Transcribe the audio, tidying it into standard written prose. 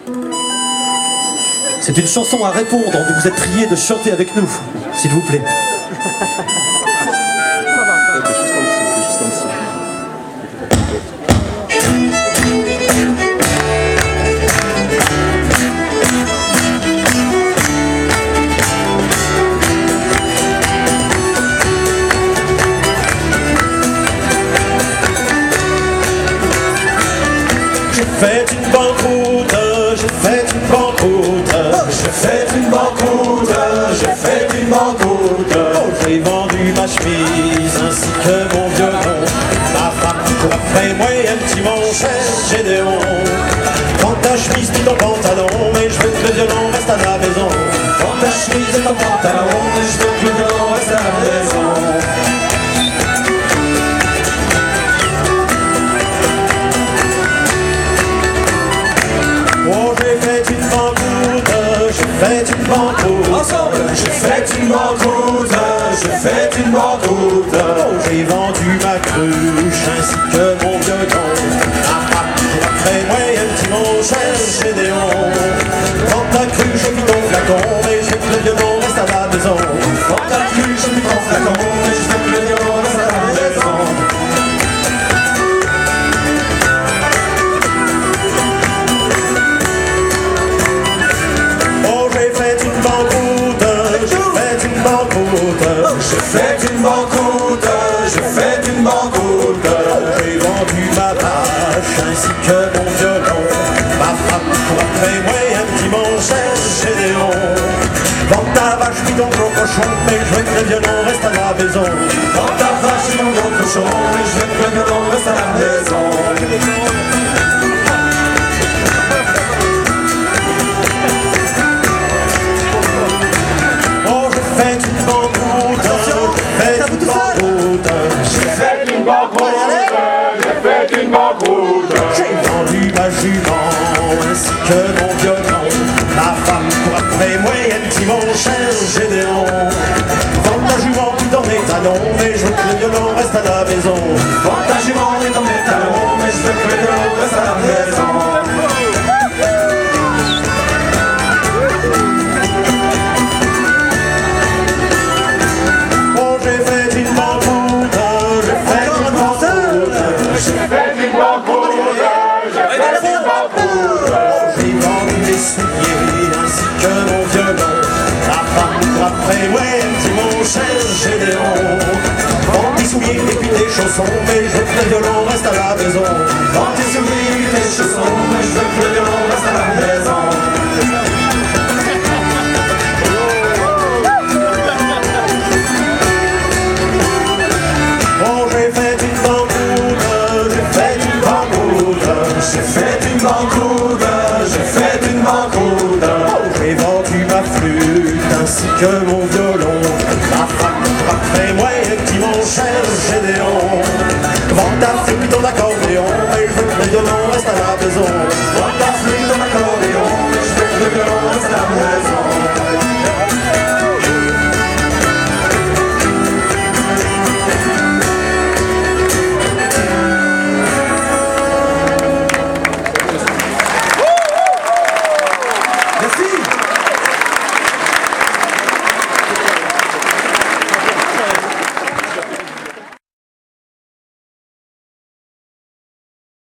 C'est une chanson à répondre, vous vous êtes prié de chanter avec nous, s'il vous plaît. J'ai fait une banqueroute, j'ai fait une banqueroute, j'ai fait une banqueroute, j'ai fait une banqueroute. J'ai vendu ma chemise ainsi que mon violon. Ma femme court après moi et un petit mon cher Gédéon. Prends ta chemise puis ton pantalon, mais je veux que le violon reste à la maison. Prends ta chemise et ton pantalon, mais je veux que le violon reste à la maison. Oh, j'ai fait une banqueroute, j'ai fait une banqueroute. Ensemble, j'ai fait une banqueroute, j'ai fait une banqueroute. Oh, j'ai vendu ma cruche ainsi que mon violon. Après moi, un petit mon cher Gédéon. Prends ta cruche et puis ton flacon, mais je veux que le violon reste à la maison. Prends ta cruche et puis ton flacon, mais je veux que le violon reste à la maison. J'ai fait une banqueroute, j'ai fait une banqueroute. J'ai vendu ma vache ainsi que mon violon. Ma femme court après moi, un petit mon cher Gédéon. Vends ta vache puis ton gros cochon, mais je veux que le violon reste à la maison. Vends ta vache et ton gros cochon, mais je veux que le violon reste à la maison. J'ai vendu ma jument ainsi que mon violon. Ma femme court après moi, un petit mon cher Gédéon. Vends ta jument puis dans mes talons, mais je veux que le violon reste à la maison. Vends ta jument et dans mes talons, mais je veux que le violon reste à la maison. Oh, j'ai fait une banqueroute, j'ai fait une banqueroute, j'ai fait une banqueroute. J'ai vendu mes souliers ainsi que mon violon. La femme court après moi, petit mon cher Gédéon. Vends tes souliers et puis tes chaussons, mais je veux que le violon reste à la maison. Vends tes souliers et tes chaussons, mais je veux que le